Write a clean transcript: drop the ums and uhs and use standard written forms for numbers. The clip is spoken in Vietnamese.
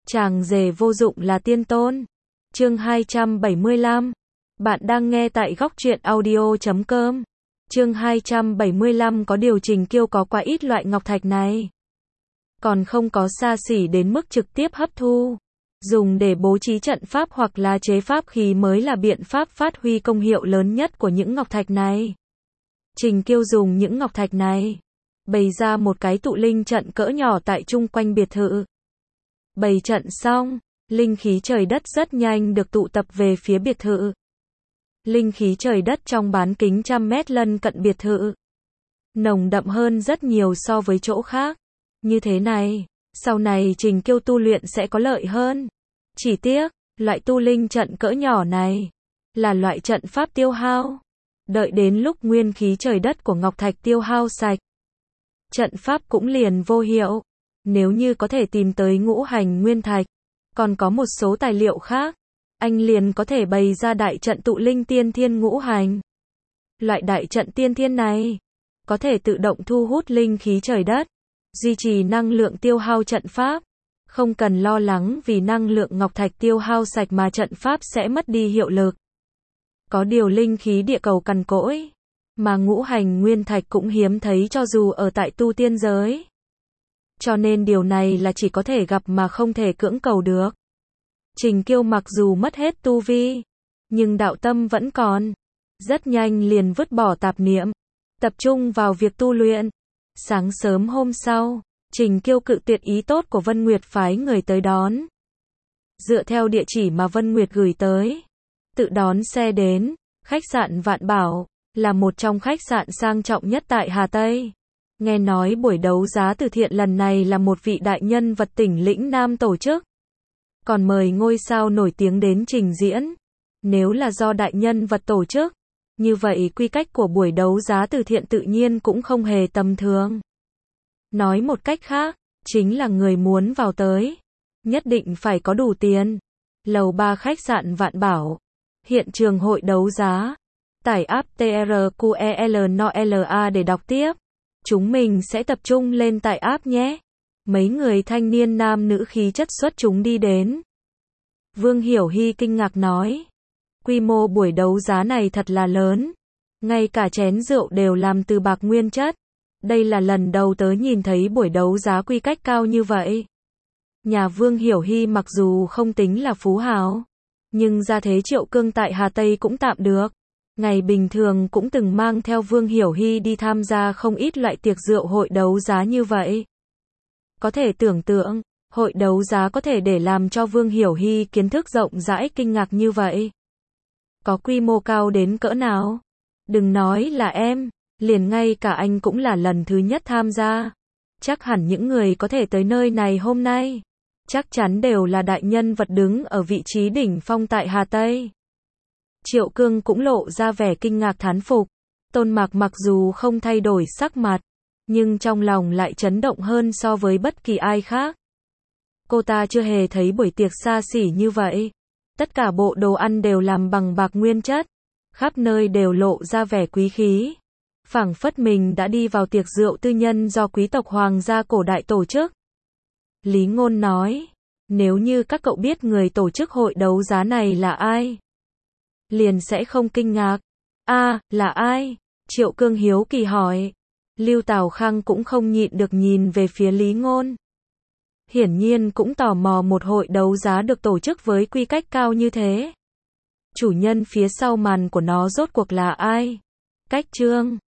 Chàng rể vô dụng là tiên tôn. Chương 275. Bạn đang nghe tại góc truyện audio.com. Chương 275 có điều Trình Kiêu có quá ít loại ngọc thạch này. Còn không có xa xỉ đến mức trực tiếp hấp thu. Dùng để bố trí trận pháp hoặc là chế pháp khí mới là biện pháp phát huy công hiệu lớn nhất của những ngọc thạch này. Trình Kiêu dùng những ngọc thạch này, bày ra một cái tụ linh trận cỡ nhỏ tại chung quanh biệt thự. Bày trận xong, linh khí trời đất rất nhanh được tụ tập về phía biệt thự. Linh khí trời đất trong bán kính trăm mét lân cận biệt thự nồng đậm hơn rất nhiều so với chỗ khác. Như thế này, sau này Trình Kiêu tu luyện sẽ có lợi hơn. Chỉ tiếc, loại tu linh trận cỡ nhỏ này là loại trận pháp tiêu hao. Đợi đến lúc nguyên khí trời đất của ngọc thạch tiêu hao sạch, trận pháp cũng liền vô hiệu. Nếu như có thể tìm tới ngũ hành nguyên thạch, còn có một số tài liệu khác, anh liền có thể bày ra đại trận tụ linh tiên thiên ngũ hành. Loại đại trận tiên thiên này có thể tự động thu hút linh khí trời đất, duy trì năng lượng tiêu hao trận pháp, không cần lo lắng vì năng lượng ngọc thạch tiêu hao sạch mà trận pháp sẽ mất đi hiệu lực. Có điều linh khí địa cầu cằn cỗi, mà ngũ hành nguyên thạch cũng hiếm thấy cho dù ở tại tu tiên giới. Cho nên điều này là chỉ có thể gặp mà không thể cưỡng cầu được. Trình Kiêu mặc dù mất hết tu vi, nhưng đạo tâm vẫn còn. Rất nhanh liền vứt bỏ tạp niệm, tập trung vào việc tu luyện. Sáng sớm hôm sau, Trình Kiêu cự tuyệt ý tốt của Vân Nguyệt phái người tới đón. Dựa theo địa chỉ mà Vân Nguyệt gửi tới, tự đón xe đến. Khách sạn Vạn Bảo là một trong khách sạn sang trọng nhất tại Hà Tây. Nghe nói buổi đấu giá từ thiện lần này là một vị đại nhân vật tỉnh lĩnh Nam tổ chức, còn mời ngôi sao nổi tiếng đến trình diễn. Nếu là do đại nhân vật tổ chức, như vậy quy cách của buổi đấu giá từ thiện tự nhiên cũng không hề tầm thường. Nói một cách khác, chính là người muốn vào tới, nhất định phải có đủ tiền. Lầu 3 khách sạn Vạn Bảo, hiện trường hội đấu giá. Tải app TRQELNOLA để đọc tiếp. Chúng mình sẽ tập trung lên tại app nhé. Mấy người thanh niên nam nữ khí chất xuất chúng đi đến. Vương Hiểu Hy kinh ngạc nói. Quy mô buổi đấu giá này thật là lớn. Ngay cả chén rượu đều làm từ bạc nguyên chất. Đây là lần đầu tớ nhìn thấy buổi đấu giá quy cách cao như vậy. Nhà Vương Hiểu Hy mặc dù không tính là phú hào, nhưng gia thế Triệu Cương tại Hà Tây cũng tạm được. Ngày bình thường cũng từng mang theo Vương Hiểu Hy đi tham gia không ít loại tiệc rượu hội đấu giá như vậy. Có thể tưởng tượng, hội đấu giá có thể để làm cho Vương Hiểu Hy kiến thức rộng rãi kinh ngạc như vậy. Có quy mô cao đến cỡ nào? Đừng nói là em, liền ngay cả anh cũng là lần thứ nhất tham gia. Chắc hẳn những người có thể tới nơi này hôm nay, chắc chắn đều là đại nhân vật đứng ở vị trí đỉnh phong tại Hà Tây. Triệu Cương cũng lộ ra vẻ kinh ngạc thán phục. Tôn Mạc mặc dù không thay đổi sắc mặt, nhưng trong lòng lại chấn động hơn so với bất kỳ ai khác. Cô ta chưa hề thấy buổi tiệc xa xỉ như vậy. Tất cả bộ đồ ăn đều làm bằng bạc nguyên chất, khắp nơi đều lộ ra vẻ quý khí. Phảng phất mình đã đi vào tiệc rượu tư nhân do quý tộc hoàng gia cổ đại tổ chức. Lý Ngôn nói, nếu như các cậu biết người tổ chức hội đấu giá này là ai, liền sẽ không kinh ngạc. Là ai? Triệu Cương hiếu kỳ hỏi. Lưu Tào Khang cũng không nhịn được nhìn về phía Lý Ngôn. Hiển nhiên cũng tò mò một hội đấu giá được tổ chức với quy cách cao như thế. Chủ nhân phía sau màn của nó rốt cuộc là ai? Cách Trương.